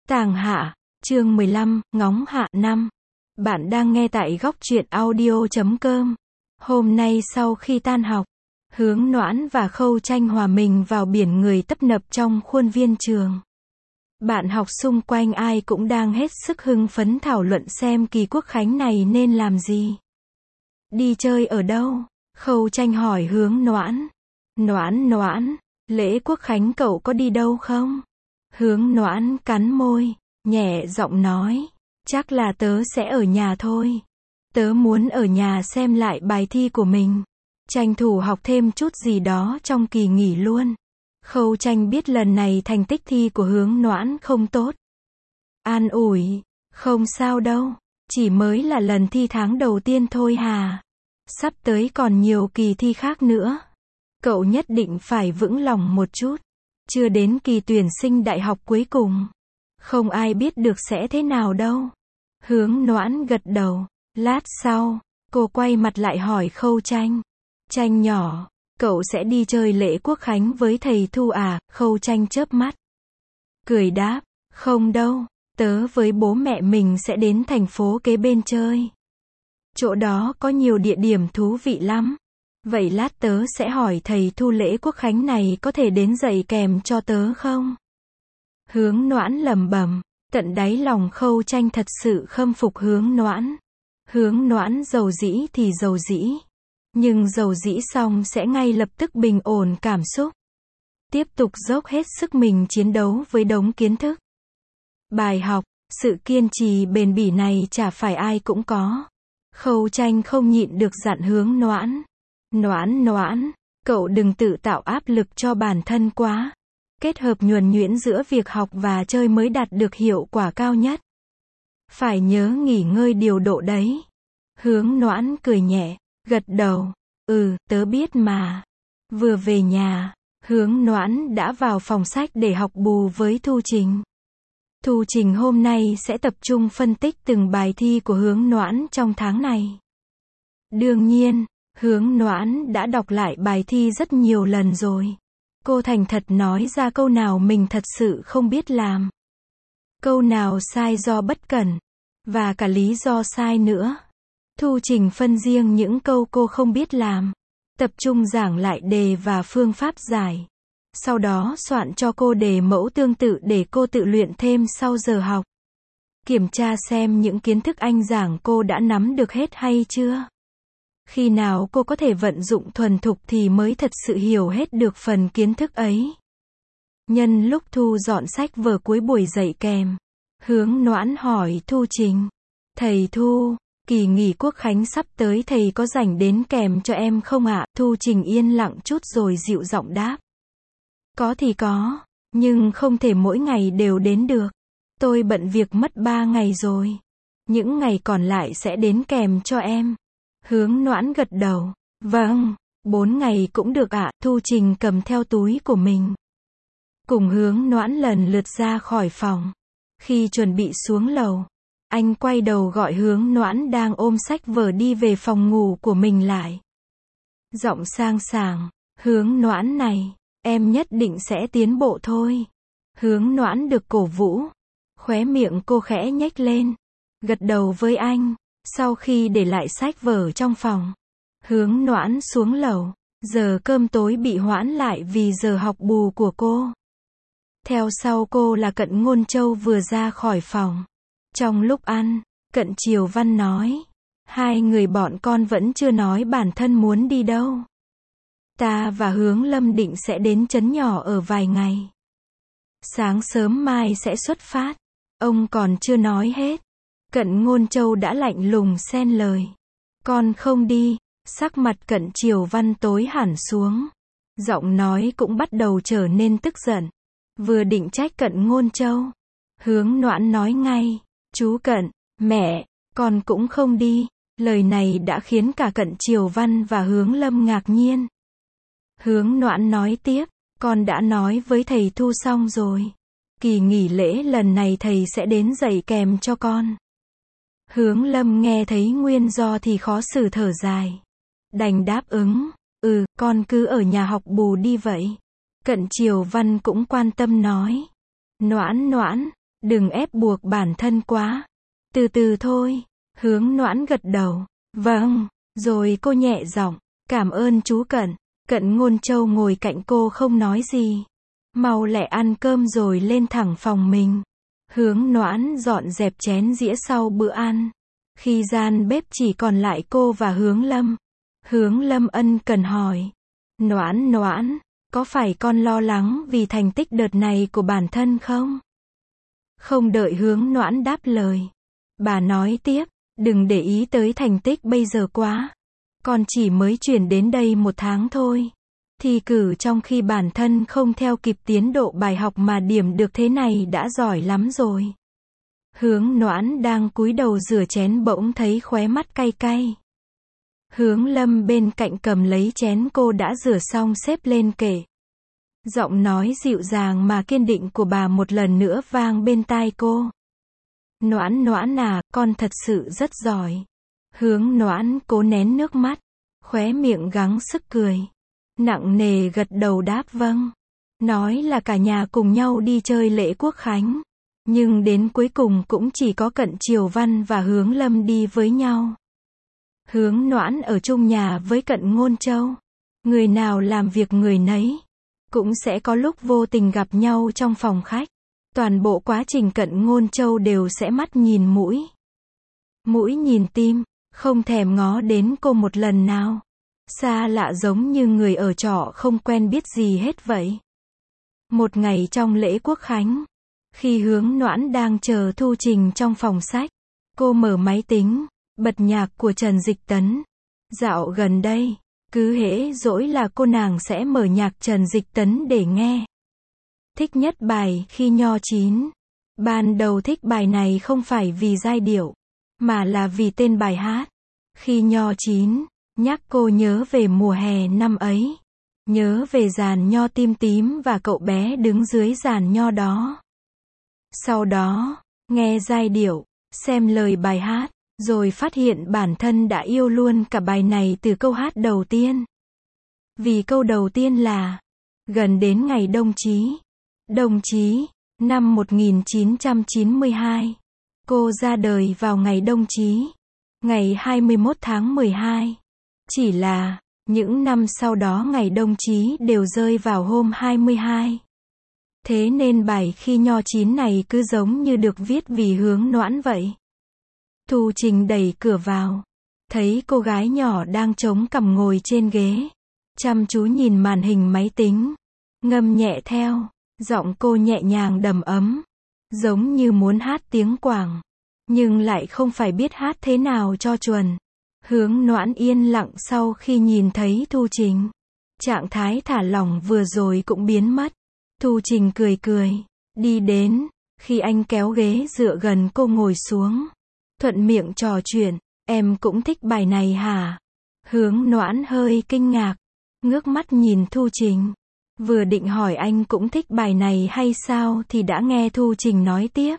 Tàng Hạ, chương 15, Ngóng Hạ 5. Bạn đang nghe tại góc truyện audio.com. Hôm nay sau khi tan học, Hướng Noãn và Khâu Tranh hòa mình vào biển người tấp nập trong khuôn viên trường. Bạn học xung quanh ai cũng đang hết sức hưng phấn thảo luận xem kỳ quốc khánh này nên làm gì. Đi chơi ở đâu? Khâu Tranh hỏi Hướng Noãn. Noãn, lễ quốc khánh cậu có đi đâu không? Hướng Noãn cắn môi, nhẹ giọng nói, chắc là tớ sẽ ở nhà thôi. Tớ muốn ở nhà xem lại bài thi của mình, tranh thủ học thêm chút gì đó trong kỳ nghỉ luôn. Khâu Tranh biết lần này thành tích thi của Hướng Noãn không tốt. An ủi, không sao đâu, chỉ mới là lần thi tháng đầu tiên thôi hà. Sắp tới còn nhiều kỳ thi khác nữa. Cậu nhất định phải vững lòng một chút. Chưa đến kỳ tuyển sinh đại học cuối cùng. Không ai biết được sẽ thế nào đâu. Hướng Noãn gật đầu. Lát sau, cô quay mặt lại hỏi Khâu Tranh. Tranh nhỏ, cậu sẽ đi chơi lễ quốc khánh với thầy Thu à? Khâu Tranh chớp mắt. Cười đáp, không đâu, tớ với bố mẹ mình sẽ đến thành phố kế bên chơi. Chỗ đó có nhiều địa điểm thú vị lắm. Vậy lát tớ sẽ hỏi thầy Thu lễ quốc khánh này có thể đến dạy kèm cho tớ không? Hướng Noãn lẩm bẩm, tận đáy lòng Khâu Tranh thật sự khâm phục Hướng Noãn. Hướng Noãn giàu dĩ thì giàu dĩ. Nhưng giàu dĩ xong sẽ ngay lập tức bình ổn cảm xúc. Tiếp tục dốc hết sức mình chiến đấu với đống kiến thức. Bài học, sự kiên trì bền bỉ này chả phải ai cũng có. Khâu Tranh không nhịn được dặn Hướng Noãn. Noãn, cậu đừng tự tạo áp lực cho bản thân quá. Kết hợp nhuần nhuyễn giữa việc học và chơi mới đạt được hiệu quả cao nhất. Phải nhớ nghỉ ngơi điều độ đấy. Hướng Noãn cười nhẹ, gật đầu. Tớ biết mà. Vừa về nhà, Hướng Noãn đã vào phòng sách để học bù với Thu Trình. Thu Trình hôm nay sẽ tập trung phân tích từng bài thi của Hướng Noãn trong tháng này. Đương nhiên, Hướng Noãn đã đọc lại bài thi rất nhiều lần rồi. Cô thành thật nói ra câu nào mình thật sự không biết làm. Câu nào sai do bất cẩn. Và cả lý do sai nữa. Thu Trình phân riêng những câu cô không biết làm. Tập trung giảng lại đề và phương pháp giải. Sau đó soạn cho cô đề mẫu tương tự để cô tự luyện thêm sau giờ học. Kiểm tra xem những kiến thức anh giảng cô đã nắm được hết hay chưa. Khi nào cô có thể vận dụng thuần thục thì mới thật sự hiểu hết được phần kiến thức ấy. Nhân lúc Thu dọn sách vở cuối buổi dạy kèm, Hướng Noãn hỏi Thu Trình. Thầy Thu, kỳ nghỉ quốc khánh sắp tới thầy có rảnh đến kèm cho em không ạ? Thu Trình yên lặng chút rồi dịu giọng đáp. Có thì có, nhưng không thể mỗi ngày đều đến được. Tôi bận việc mất 3 ngày rồi. Những ngày còn lại sẽ đến kèm cho em. Hướng Noãn gật đầu. Vâng, 4 ngày cũng được ạ. Thu Trình cầm theo túi của mình. Cùng Hướng Noãn lần lượt ra khỏi phòng. Khi chuẩn bị xuống lầu, anh quay đầu gọi Hướng Noãn đang ôm sách vở đi về phòng ngủ của mình lại. Giọng sang sảng, Hướng Noãn này, em nhất định sẽ tiến bộ thôi. Hướng Noãn được cổ vũ. Khóe miệng cô khẽ nhếch lên. Gật đầu với anh. Sau khi để lại sách vở trong phòng, Hướng Noãn xuống lầu. Giờ cơm tối bị hoãn lại vì giờ học bù của cô. Theo sau cô là Cận Ngôn Châu vừa ra khỏi phòng. Trong lúc ăn, Cận Triều Văn nói. Hai người bọn con vẫn chưa nói bản thân muốn đi đâu. Ta và Hướng Lâm định sẽ đến trấn nhỏ ở vài ngày. Sáng sớm mai sẽ xuất phát. Ông còn chưa nói hết. Cận Ngôn Châu đã lạnh lùng xen lời. Con không đi. Sắc mặt Cận Triều Văn tối hẳn xuống. Giọng nói cũng bắt đầu trở nên tức giận. Vừa định trách Cận Ngôn Châu, Hướng Noãn nói ngay. Chú Cận, mẹ, con cũng không đi. Lời này đã khiến cả Cận Triều Văn và Hướng Lâm ngạc nhiên. Hướng Noãn nói tiếp. Con đã nói với thầy Thu xong rồi. Kỳ nghỉ lễ lần này thầy sẽ đến dạy kèm cho con. Hướng Lâm nghe thấy nguyên do thì khó xử thở dài. Đành đáp ứng. Con cứ ở nhà học bù đi vậy. Cận Triều Văn cũng quan tâm nói. Noãn, Đừng ép buộc bản thân quá. Từ từ thôi. Hướng Noãn gật đầu. Vâng. Rồi cô nhẹ giọng. Cảm ơn chú Cận. Cận Ngôn Châu ngồi cạnh cô không nói gì. Mau lẹ ăn cơm rồi lên thẳng phòng mình. Hướng Noãn dọn dẹp chén dĩa sau bữa ăn. Khi gian bếp chỉ còn lại cô và Hướng Lâm. Hướng Lâm ân cần hỏi. Noãn, có phải con lo lắng vì thành tích đợt này của bản thân không? Không đợi Hướng Noãn đáp lời. Bà nói tiếp, đừng để ý tới thành tích bây giờ quá. Con chỉ mới chuyển đến đây 1 tháng thôi. Thi cử trong khi bản thân không theo kịp tiến độ bài học mà điểm được thế này đã giỏi lắm rồi. Hướng Noãn đang cúi đầu rửa chén bỗng thấy khóe mắt cay cay. Hướng Lâm bên cạnh cầm lấy chén cô đã rửa xong xếp lên kệ. Giọng nói dịu dàng mà kiên định của bà một lần nữa vang bên tai cô. Noãn à, con thật sự rất giỏi. Hướng Noãn cố nén nước mắt, khóe miệng gắng sức cười. Nặng nề gật đầu đáp vâng. Nói là cả nhà cùng nhau đi chơi lễ quốc khánh. Nhưng đến cuối cùng cũng chỉ có Cận Triều Văn và Hướng Lâm đi với nhau. Hướng Noãn ở chung nhà với Cận Ngôn Châu. Người nào làm việc người nấy. Cũng sẽ có lúc vô tình gặp nhau trong phòng khách. Toàn bộ quá trình Cận Ngôn Châu đều sẽ mắt nhìn mũi. Mũi nhìn tim, không thèm ngó đến cô một lần nào. Xa lạ giống như người ở trọ không quen biết gì hết vậy. Một ngày trong lễ quốc khánh, khi Hướng Noãn đang chờ Thu Trình trong phòng sách, cô mở máy tính, bật nhạc của Trần Dịch Tấn. Dạo gần đây, cứ hễ rỗi là cô nàng sẽ mở nhạc Trần Dịch Tấn để nghe. Thích nhất bài Khi Nho Chín. Ban đầu thích bài này không phải vì giai điệu, mà là vì tên bài hát. Khi Nho Chín, nhắc cô nhớ về mùa hè năm ấy. Nhớ về giàn nho tim tím và cậu bé đứng dưới giàn nho đó. Sau đó, nghe giai điệu, xem lời bài hát, rồi phát hiện bản thân đã yêu luôn cả bài này từ câu hát đầu tiên. Vì câu đầu tiên là gần đến ngày Đông Chí. Đông Chí, năm 1992. Cô ra đời vào ngày Đông Chí, ngày 21 tháng 12. Chỉ là, những năm sau đó ngày Đông Chí đều rơi vào hôm 22. Thế nên bài Khi Nho Chín này cứ giống như được viết vì Hướng Noãn vậy. Thu Trình đẩy cửa vào, thấy cô gái nhỏ đang chống cằm ngồi trên ghế, chăm chú nhìn màn hình máy tính, ngâm nhẹ theo, giọng cô nhẹ nhàng đầm ấm, giống như muốn hát tiếng Quảng, nhưng lại không phải biết hát thế nào cho chuẩn. Hướng Noãn yên lặng sau khi nhìn thấy Thu Trình. Trạng thái thả lỏng vừa rồi cũng biến mất. Thu Trình cười cười, đi đến, khi anh kéo ghế dựa gần cô ngồi xuống. Thuận miệng trò chuyện, em cũng thích bài này hả? Hướng Noãn hơi kinh ngạc, ngước mắt nhìn Thu Trình. Vừa định hỏi anh cũng thích bài này hay sao thì đã nghe Thu Trình nói tiếp.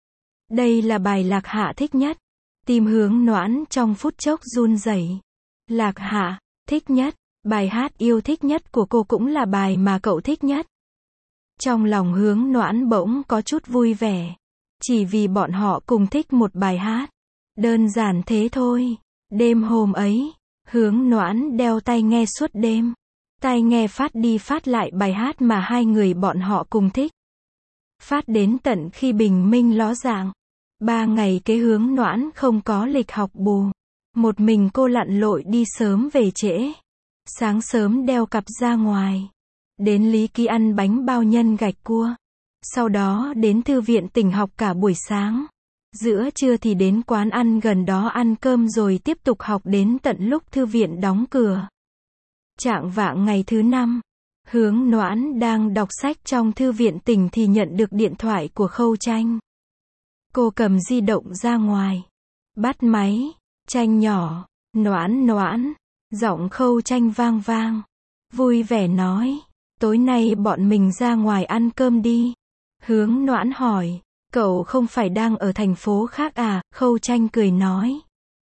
Đây là bài Lạc Hạ thích nhất. Tim Hướng Noãn trong phút chốc run rẩy. Lạc Hạ, thích nhất, bài hát yêu thích nhất của cô cũng là bài mà cậu thích nhất. Trong lòng Hướng Noãn bỗng có chút vui vẻ. Chỉ vì bọn họ cùng thích một bài hát. Đơn giản thế thôi. Đêm hôm ấy, Hướng Noãn đeo tai nghe suốt đêm. Tai nghe phát đi phát lại bài hát mà hai người bọn họ cùng thích. Phát đến tận khi bình minh ló dạng. 3 ngày kế Hướng Noãn không có lịch học bù. Một mình cô lặn lội đi sớm về trễ. Sáng sớm đeo cặp ra ngoài. Đến Lý Ký ăn bánh bao nhân gạch cua. Sau đó đến thư viện tỉnh học cả buổi sáng. Giữa trưa thì đến quán ăn gần đó ăn cơm rồi tiếp tục học đến tận lúc thư viện đóng cửa. Chạng vạng ngày thứ 5, Hướng Noãn đang đọc sách trong thư viện tỉnh thì nhận được điện thoại của Khâu Tranh. Cô cầm di động ra ngoài, bắt máy. Tranh nhỏ, Noãn, giọng Khâu Tranh vang vang, vui vẻ nói, tối nay bọn mình ra ngoài ăn cơm đi. Hướng Noãn hỏi, cậu không phải đang ở thành phố khác à? Khâu Tranh cười nói,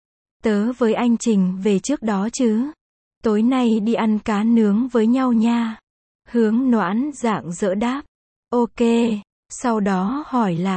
tớ với anh Trình về trước đó chứ. Tối nay đi ăn cá nướng với nhau nha. Hướng Noãn rạng rỡ đáp, ok. Sau đó hỏi lại,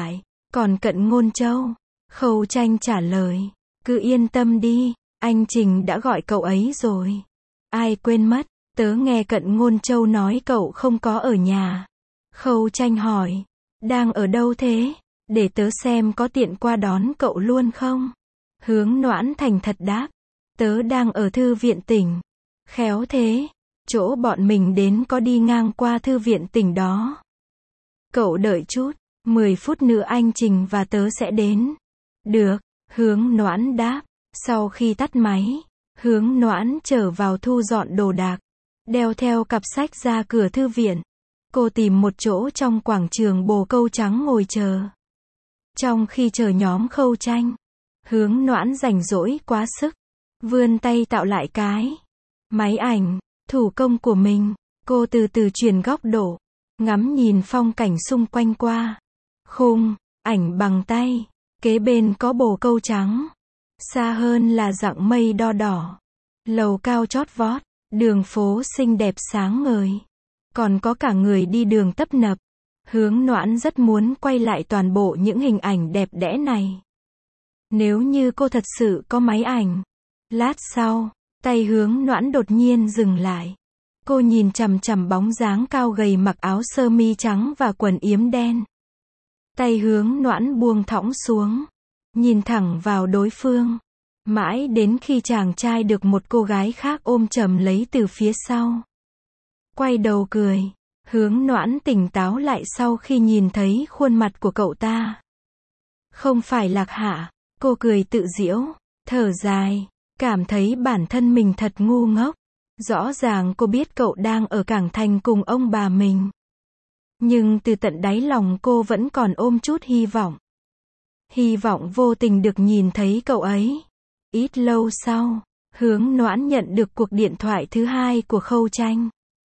Còn Cận Ngôn Châu? Khâu Tranh trả lời. Cứ yên tâm đi, anh Trình đã gọi cậu ấy rồi. Ai quên mất, tớ nghe Cận Ngôn Châu nói cậu không có ở nhà. Khâu Tranh hỏi. Đang ở đâu thế? Để tớ xem có tiện qua đón cậu luôn không? Hướng Noãn thành thật đáp. Tớ đang ở thư viện tỉnh. Khéo thế, chỗ bọn mình đến có đi ngang qua thư viện tỉnh đó. Cậu đợi chút, 10 phút nữa anh Trình và tớ sẽ đến. Được, Hướng Noãn đáp. Sau khi tắt máy, Hướng Noãn trở vào thu dọn đồ đạc, đeo theo cặp sách ra cửa thư viện. Cô tìm một chỗ trong quảng trường bồ câu trắng ngồi chờ. Trong khi chờ nhóm Khâu Tranh, Hướng Noãn rảnh rỗi quá sức, vươn tay tạo lại cái máy ảnh thủ công của mình. Cô từ từ chuyển góc độ, ngắm nhìn phong cảnh xung quanh qua khung ảnh bằng tay. Kế bên có bồ câu trắng, xa hơn là dặng mây đo đỏ, lầu cao chót vót, đường phố xinh đẹp sáng ngời, còn có cả người đi đường tấp nập. Hướng Noãn rất muốn quay lại toàn bộ những hình ảnh đẹp đẽ này. Nếu như cô thật sự có máy ảnh. Lát sau, tay Hướng Noãn đột nhiên dừng lại. Cô nhìn chằm chằm bóng dáng cao gầy mặc áo sơ mi trắng và quần yếm đen. Tay Hướng Noãn buông thõng xuống, nhìn thẳng vào đối phương. Mãi đến khi chàng trai được một cô gái khác ôm chầm lấy từ phía sau. Quay đầu cười. Hướng Noãn tỉnh táo lại sau khi nhìn thấy khuôn mặt của cậu ta. Không phải Lạc Hạ. Cô cười tự giễu, thở dài, cảm thấy bản thân mình thật ngu ngốc. Rõ ràng cô biết cậu đang ở cảng thành cùng ông bà mình. Nhưng từ tận đáy lòng cô vẫn còn ôm chút hy vọng. Hy vọng vô tình được nhìn thấy cậu ấy. Ít lâu sau, Hướng Noãn nhận được cuộc điện thoại thứ hai của Khâu Tranh.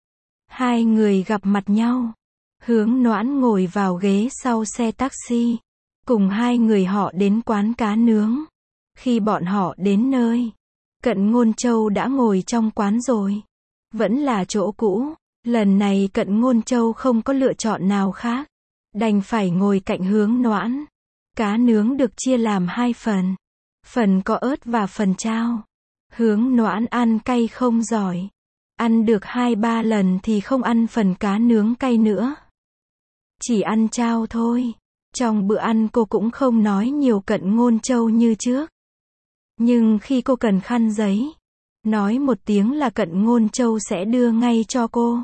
Hai người gặp mặt nhau. Hướng Noãn ngồi vào ghế sau xe taxi. Cùng hai người họ đến quán cá nướng. Khi bọn họ đến nơi, Cận Ngôn Châu đã ngồi trong quán rồi. Vẫn là chỗ cũ. Lần này Cận Ngôn Châu không có lựa chọn nào khác, đành phải ngồi cạnh Hướng Noãn. Cá nướng được chia làm 2 phần. Phần có ớt và phần chao. Hướng Noãn ăn cay không giỏi. Ăn được 2-3 lần thì không ăn phần cá nướng cay nữa. Chỉ ăn chao thôi. Trong bữa ăn cô cũng không nói nhiều Cận Ngôn Châu như trước. Nhưng khi cô cần khăn giấy, nói một tiếng là Cận Ngôn Châu sẽ đưa ngay cho cô.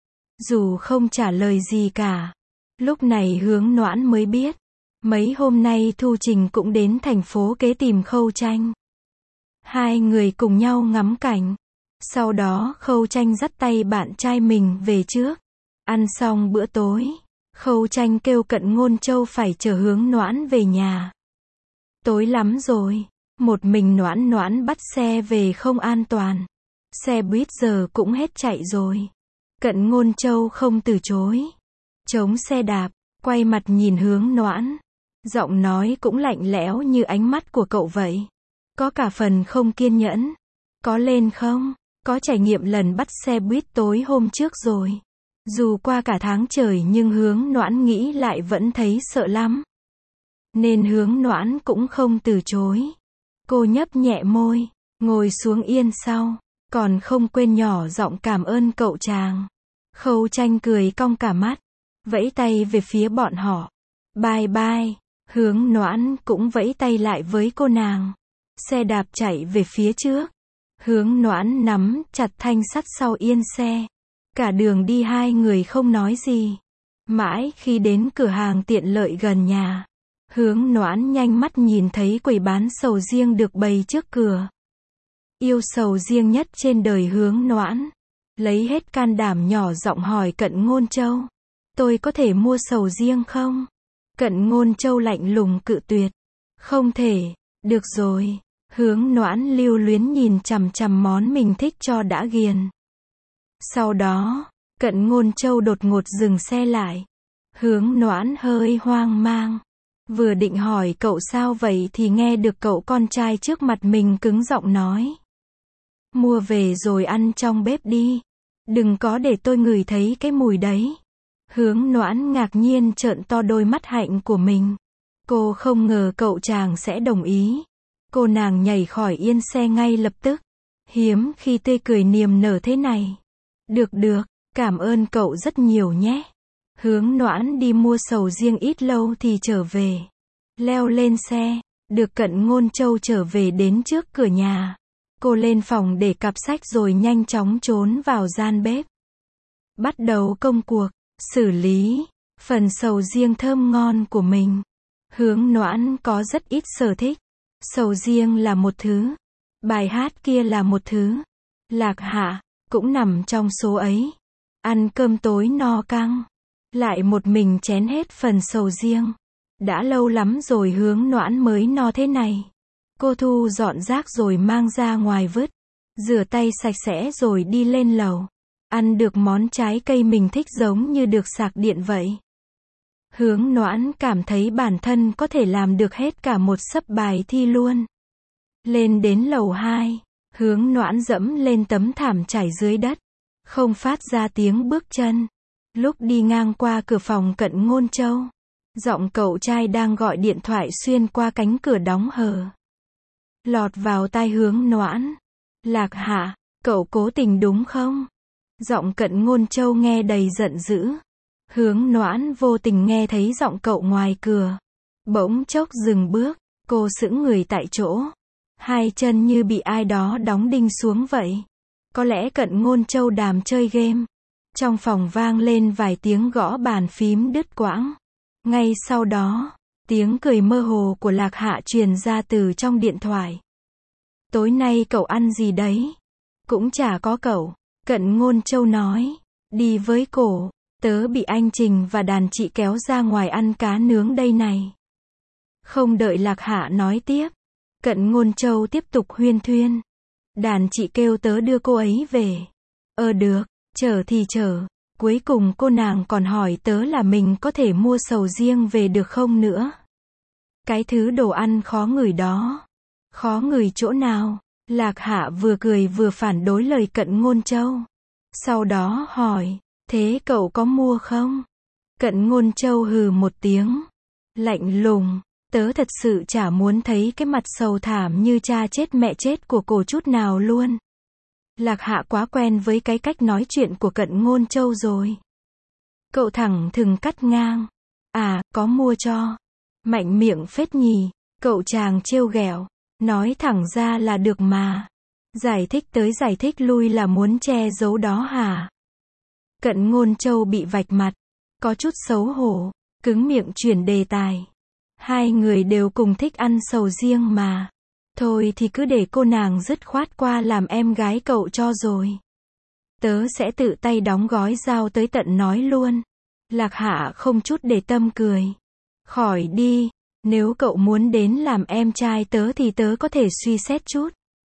Dù không trả lời gì cả. Lúc này Hướng Noãn mới biết. Mấy hôm nay Thu Trình cũng đến thành phố kế tìm Khâu Tranh. Hai người cùng nhau ngắm cảnh. Sau đó Khâu Tranh dắt tay bạn trai mình về trước. Ăn xong bữa tối, Khâu Tranh kêu Cận Ngôn Châu phải chở Hướng Noãn về nhà. Tối lắm rồi, một mình Noãn bắt xe về không an toàn. Xe buýt giờ cũng hết chạy rồi. Cận Ngôn Châu không từ chối. Chống xe đạp, quay mặt nhìn Hướng Noãn. Giọng nói cũng lạnh lẽo như ánh mắt của cậu vậy. Có cả phần không kiên nhẫn. Có lên không? Có trải nghiệm lần bắt xe buýt tối hôm trước rồi. Dù qua cả tháng trời nhưng Hướng Noãn nghĩ lại vẫn thấy sợ lắm. Nên Hướng Noãn cũng không từ chối. Cô nhấp nhẹ môi, ngồi xuống yên sau. Còn không quên nhỏ giọng cảm ơn cậu chàng. Khâu Tranh cười cong cả mắt, vẫy tay về phía bọn họ. Bye bye. Hướng Noãn cũng vẫy tay lại với cô nàng. Xe đạp chạy về phía trước. Hướng Noãn nắm chặt thanh sắt sau yên xe. Cả đường đi hai người không nói gì. Mãi khi đến cửa hàng tiện lợi gần nhà, Hướng Noãn nhanh mắt nhìn thấy quầy bán sầu riêng được bày trước cửa. Yêu sầu riêng nhất trên đời Hướng Noãn. Lấy hết can đảm nhỏ giọng hỏi Cận Ngôn Châu. Tôi có thể mua sầu riêng không? Cận Ngôn Châu lạnh lùng cự tuyệt. Không thể. Được rồi. Hướng Noãn lưu luyến nhìn chằm chằm món mình thích cho đã ghiền. Sau đó, Cận Ngôn Châu đột ngột dừng xe lại. Hướng Noãn hơi hoang mang. Vừa định hỏi cậu sao vậy thì nghe được cậu con trai trước mặt mình cứng giọng nói. Mua về rồi ăn trong bếp đi. Đừng có để tôi ngửi thấy cái mùi đấy. Hướng Noãn ngạc nhiên trợn to đôi mắt hạnh của mình. Cô không ngờ cậu chàng sẽ đồng ý. Cô nàng nhảy khỏi yên xe ngay lập tức. Hiếm khi tươi cười niềm nở thế này. Được, cảm ơn cậu rất nhiều nhé. Hướng Noãn đi mua sầu riêng ít lâu thì trở về. Leo lên xe, được Cận Ngôn Châu trở về đến trước cửa nhà. Cô lên phòng để cặp sách rồi nhanh chóng trốn vào gian bếp. Bắt đầu công cuộc, xử lý phần sầu riêng thơm ngon của mình. Hướng Noãn có rất ít sở thích. Sầu riêng là một thứ, bài hát kia là một thứ. Lạc Hạ cũng nằm trong số ấy. Ăn cơm tối no căng, lại một mình chén hết phần sầu riêng. Đã lâu lắm rồi Hướng Noãn mới no thế này. Cô thu dọn rác rồi mang ra ngoài vứt. Rửa tay sạch sẽ rồi đi lên lầu. Ăn được món trái cây mình thích giống như được sạc điện vậy. Hướng Noãn cảm thấy bản thân có thể làm được hết cả một sấp bài thi luôn. Lên đến lầu 2, Hướng Noãn dẫm lên tấm thảm trải dưới đất. Không phát ra tiếng bước chân. Lúc đi ngang qua cửa phòng Cận Ngôn Châu, giọng cậu trai đang gọi điện thoại xuyên qua cánh cửa đóng hờ. Lọt vào tai Hướng Noãn. Lạc Hạ, cậu cố tình đúng không? Giọng Cận Ngôn Châu nghe đầy giận dữ. Hướng Noãn vô tình nghe thấy giọng cậu ngoài cửa. Bỗng chốc dừng bước, cô sững người tại chỗ. Hai chân như bị ai đó đóng đinh xuống vậy. Có lẽ Cận Ngôn Châu đàm chơi game. Trong phòng vang lên vài tiếng gõ bàn phím đứt quãng. Ngay sau đó, tiếng cười mơ hồ của Lạc Hạ truyền ra từ trong điện thoại. Tối nay cậu ăn gì đấy? Cũng chả có cậu. Cận Ngôn Châu nói. Đi với cổ. Tớ bị anh Trình và đàn chị kéo ra ngoài ăn cá nướng đây này. Không đợi Lạc Hạ nói tiếp. Cận Ngôn Châu tiếp tục huyên thuyên. Đàn chị kêu tớ đưa cô ấy về. Được, chở thì chở. Cuối cùng cô nàng còn hỏi tớ là mình có thể mua sầu riêng về được không nữa. Cái thứ đồ ăn khó ngửi đó. Khó ngửi chỗ nào? Lạc Hạ vừa cười vừa phản đối lời Cận Ngôn Châu. Sau đó hỏi, thế cậu có mua không? Cận Ngôn Châu hừ một tiếng. Lạnh lùng, tớ thật sự chả muốn thấy cái mặt sầu thảm như cha chết mẹ chết của cô chút nào luôn. Lạc Hạ quá quen với cái cách nói chuyện của Cận Ngôn Châu rồi. Cậu thẳng thừng cắt ngang. Có mua cho. Mạnh miệng phết nhì. Cậu chàng trêu ghẹo. Nói thẳng ra là được mà. Giải thích tới giải thích lui là muốn che giấu đó hả? Cận Ngôn Châu bị vạch mặt. Có chút xấu hổ. Cứng miệng chuyển đề tài. Hai người đều cùng thích ăn sầu riêng mà. Thôi thì cứ để cô nàng dứt khoát qua làm em gái cậu cho rồi. Tớ sẽ tự tay đóng gói giao tới tận nói luôn. Lạc Hạ không chút để tâm cười. Khỏi đi, nếu cậu muốn đến làm em trai tớ thì tớ có thể suy xét chút.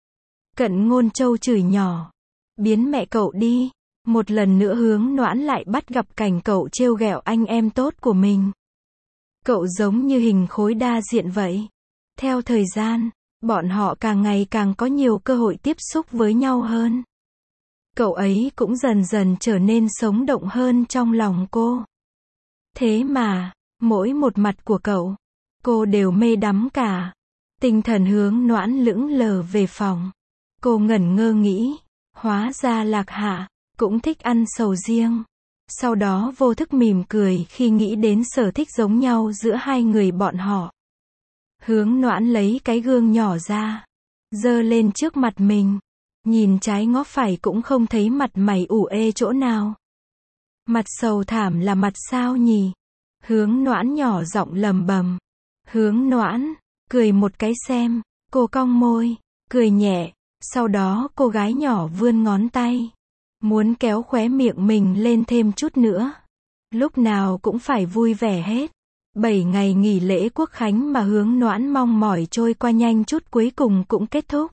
Cận Ngôn Châu chửi nhỏ. Biến mẹ cậu đi. Một lần nữa Hướng Noãn lại bắt gặp cảnh cậu trêu ghẹo anh em tốt của mình. Cậu giống như hình khối đa diện vậy. Theo thời gian, bọn họ càng ngày càng có nhiều cơ hội tiếp xúc với nhau hơn. Cậu ấy cũng dần dần trở nên sống động hơn trong lòng cô. Thế mà, mỗi một mặt của cậu, cô đều mê đắm cả. Tinh thần Hướng Noãn lững lờ về phòng. Cô ngẩn ngơ nghĩ, hóa ra Lạc Hạ cũng thích ăn sầu riêng. Sau đó vô thức mỉm cười khi nghĩ đến sở thích giống nhau giữa hai người bọn họ. Hướng Noãn lấy cái gương nhỏ ra, giơ lên trước mặt mình. Nhìn trái ngó phải cũng không thấy mặt mày ủ ê chỗ nào. Mặt sầu thảm là mặt sao nhỉ? Hướng Noãn nhỏ giọng lầm bầm. Hướng Noãn, cười một cái xem. Cô cong môi, cười nhẹ. Sau đó cô gái nhỏ vươn ngón tay. Muốn kéo khóe miệng mình lên thêm chút nữa. Lúc nào cũng phải vui vẻ hết. 7 ngày nghỉ lễ Quốc khánh mà Hướng Noãn mong mỏi trôi qua nhanh chút cuối cùng cũng kết thúc.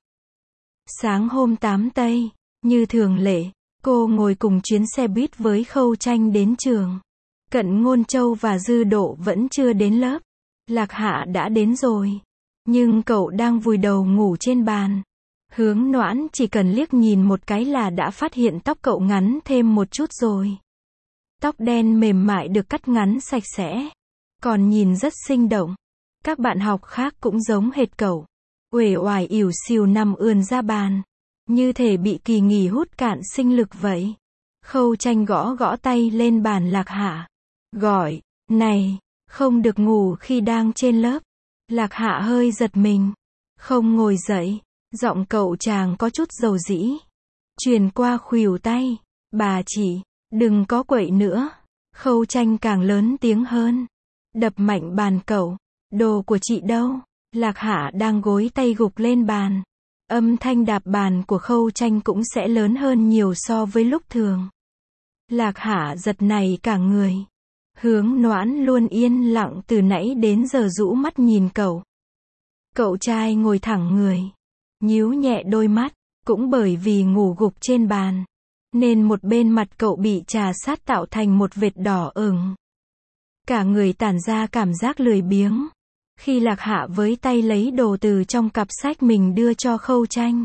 Sáng hôm 8 Tây, như thường lệ, cô ngồi cùng chuyến xe buýt với Khâu Tranh đến trường. Cận Ngôn Châu và Dư Độ vẫn chưa đến lớp. Lạc Hạ đã đến rồi. Nhưng cậu đang vùi đầu ngủ trên bàn. Hướng Noãn chỉ cần liếc nhìn một cái là đã phát hiện tóc cậu ngắn thêm một chút rồi. Tóc đen mềm mại được cắt ngắn sạch sẽ. Còn nhìn rất sinh động. Các bạn học khác cũng giống hệt cậu. Uể oải ỉu xìu nằm ườn ra bàn. Như thể bị kỳ nghỉ hút cạn sinh lực vậy. Khâu Tranh gõ gõ tay lên bàn Lạc Hạ. Gọi, này, không được ngủ khi đang trên lớp. Lạc Hạ hơi giật mình. Không ngồi dậy. Giọng cậu chàng có chút dầu dĩ. Truyền qua khuỷu tay. Bà chỉ, đừng có quậy nữa. Khâu Tranh càng lớn tiếng hơn. Đập mạnh bàn cậu. Đồ của chị đâu? Lạc Hạ đang gối tay gục lên bàn. Âm thanh đạp bàn của Khâu Tranh cũng sẽ lớn hơn nhiều so với lúc thường. Lạc Hạ giật nảy cả người. Hướng Noãn luôn yên lặng từ nãy đến giờ rũ mắt nhìn cậu. Cậu trai ngồi thẳng người. Nhíu nhẹ đôi mắt. Cũng bởi vì ngủ gục trên bàn. Nên một bên mặt cậu bị trà sát tạo thành một vệt đỏ ửng. Cả người tản ra cảm giác lười biếng. Khi Lạc Hạ với tay lấy đồ từ trong cặp sách mình đưa cho Khâu Tranh.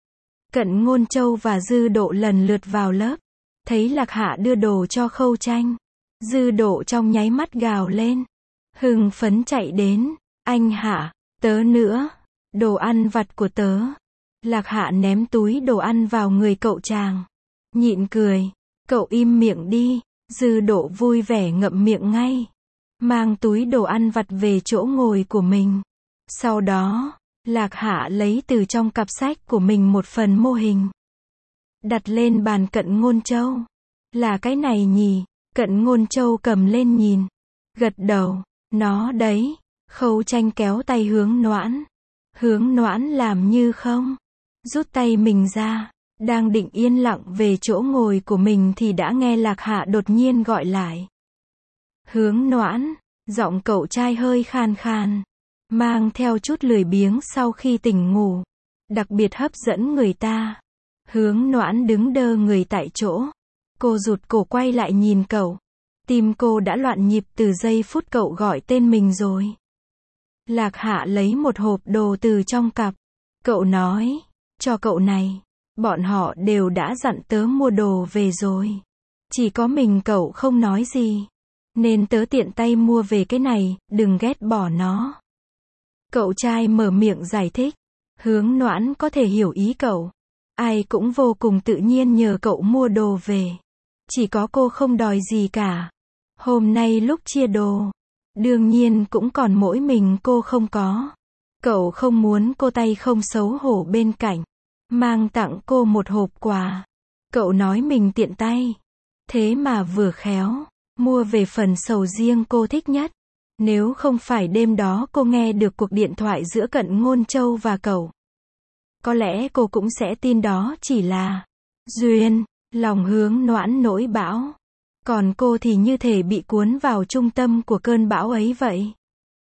Cận Ngôn Châu và Dư Độ lần lượt vào lớp. Thấy Lạc Hạ đưa đồ cho Khâu Tranh. Dư Độ trong nháy mắt gào lên. Hưng phấn chạy đến. Anh Hạ, tớ nữa. Đồ ăn vặt của tớ. Lạc Hạ ném túi đồ ăn vào người cậu chàng. Nhịn cười. Cậu im miệng đi. Dư Độ vui vẻ ngậm miệng ngay. Mang túi đồ ăn vặt về chỗ ngồi của mình. Sau đó, Lạc Hạ lấy từ trong cặp sách của mình một phần mô hình. Đặt lên bàn Cận Ngôn Châu. Là cái này nhỉ? Cận Ngôn Châu cầm lên nhìn. Gật đầu. Nó đấy. Khâu Tranh kéo tay Hướng Noãn. Hướng Noãn làm như không. Rút tay mình ra. Đang định yên lặng về chỗ ngồi của mình thì đã nghe Lạc Hạ đột nhiên gọi lại. Hướng Noãn. Giọng cậu trai hơi khàn khàn. Mang theo chút lười biếng sau khi tỉnh ngủ. Đặc biệt hấp dẫn người ta. Hướng Noãn đứng đơ người tại chỗ. Cô rụt cổ quay lại nhìn cậu. Tim cô đã loạn nhịp từ giây phút cậu gọi tên mình rồi. Lạc Hạ lấy một hộp đồ từ trong cặp. Cậu nói. Cho cậu này. Bọn họ đều đã dặn tớ mua đồ về rồi. Chỉ có mình cậu không nói gì. Nên tớ tiện tay mua về cái này, đừng ghét bỏ nó. Cậu trai mở miệng giải thích. Hướng Noãn có thể hiểu ý cậu. Ai cũng vô cùng tự nhiên nhờ cậu mua đồ về. Chỉ có cô không đòi gì cả. Hôm nay lúc chia đồ. Đương nhiên cũng còn mỗi mình cô không có. Cậu không muốn cô tay không xấu hổ bên cạnh. Mang tặng cô một hộp quà. Cậu nói mình tiện tay. Thế mà vừa khéo. Mua về phần sầu riêng cô thích nhất. Nếu không phải đêm đó cô nghe được cuộc điện thoại giữa Cận Ngôn Châu và cậu. Có lẽ cô cũng sẽ tin đó chỉ là duyên. Lòng Hướng Noãn nổi bão. Còn cô thì như thể bị cuốn vào trung tâm của cơn bão ấy vậy.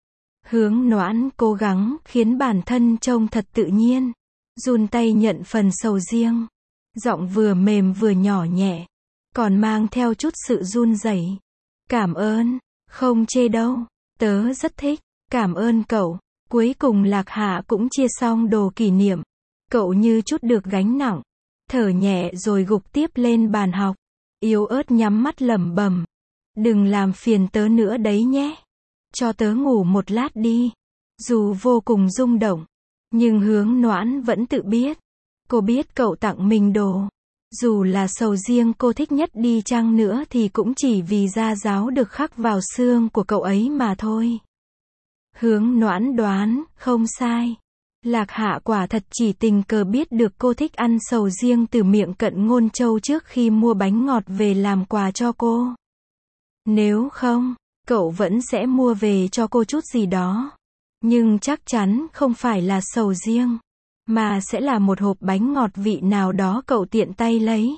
Hướng Noãn cố gắng khiến bản thân trông thật tự nhiên. Run tay nhận phần sầu riêng. Giọng vừa mềm vừa nhỏ nhẹ. Còn mang theo chút sự run rẩy. Cảm ơn. Không chê đâu. Tớ rất thích. Cảm ơn cậu. Cuối cùng Lạc Hạ cũng chia xong đồ kỷ niệm. Cậu như chút được gánh nặng. Thở nhẹ rồi gục tiếp lên bàn học. Yếu ớt nhắm mắt lẩm bẩm. Đừng làm phiền tớ nữa đấy nhé. Cho tớ ngủ một lát đi. Dù vô cùng rung động. Nhưng Hướng Noãn vẫn tự biết. Cô biết cậu tặng mình đồ. Dù là sầu riêng cô thích nhất đi chăng nữa thì cũng chỉ vì gia giáo được khắc vào xương của cậu ấy mà thôi. Hướng Noãn đoán, không sai. Lạc Hạ quả thật chỉ tình cờ biết được cô thích ăn sầu riêng từ miệng Cận Ngôn Châu trước khi mua bánh ngọt về làm quà cho cô. Nếu không, cậu vẫn sẽ mua về cho cô chút gì đó. Nhưng chắc chắn không phải là sầu riêng. Mà sẽ là một hộp bánh ngọt vị nào đó cậu tiện tay lấy.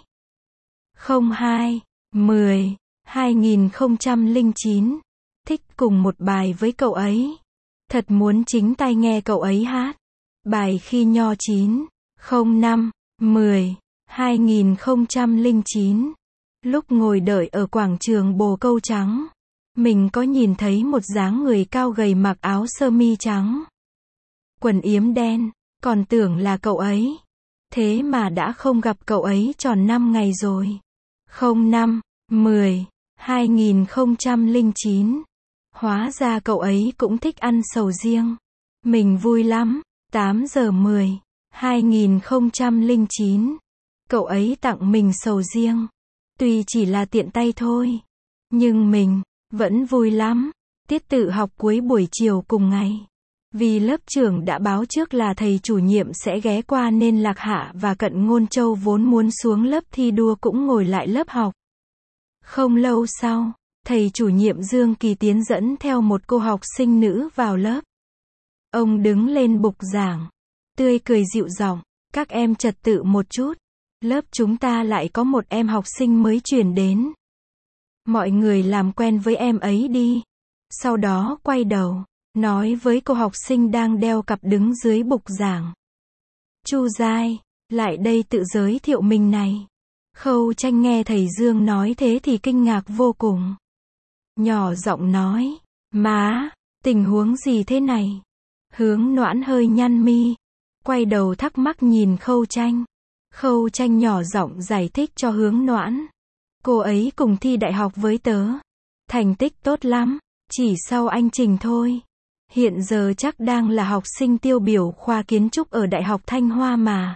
02-10-2009. Thích cùng một bài với cậu ấy. Thật muốn chính tai nghe cậu ấy hát. Bài Khi Nho Chín. 05-10-2009. Lúc ngồi đợi ở quảng trường Bồ Câu Trắng. Mình có nhìn thấy một dáng người cao gầy mặc áo sơ mi trắng. Quần yếm đen. Còn tưởng là cậu ấy. Thế mà đã không gặp cậu ấy tròn 5 ngày rồi. 05-10-2009. Hóa ra cậu ấy cũng thích ăn sầu riêng. Mình vui lắm. 8 giờ 10, 2009. Cậu ấy tặng mình sầu riêng. Tuy chỉ là tiện tay thôi. Nhưng mình vẫn vui lắm. Tiết tự học cuối buổi chiều cùng ngày. Vì lớp trưởng đã báo trước là thầy chủ nhiệm sẽ ghé qua nên Lạc Hạ và Cận Ngôn Châu vốn muốn xuống lớp thi đua cũng ngồi lại lớp học. Không lâu sau, thầy chủ nhiệm Dương Kỳ Tiến dẫn theo một cô học sinh nữ vào lớp. Ông đứng lên bục giảng, tươi cười dịu giọng, các em trật tự một chút. Lớp chúng ta lại có một em học sinh mới chuyển đến. Mọi người làm quen với em ấy đi. Sau đó quay đầu, nói với cô học sinh đang đeo cặp đứng dưới bục giảng. Chu Giai, lại đây tự giới thiệu mình này. Khâu Tranh nghe thầy Dương nói thế thì kinh ngạc vô cùng. Nhỏ giọng nói, má, tình huống gì thế này? Hướng Noãn hơi nhăn mi, quay đầu thắc mắc nhìn Khâu Tranh. Khâu Tranh nhỏ giọng giải thích cho Hướng Noãn. Cô ấy cùng thi đại học với tớ. Thành tích tốt lắm, chỉ sau anh Trình thôi. Hiện giờ chắc đang là học sinh tiêu biểu khoa kiến trúc ở Đại học Thanh Hoa mà.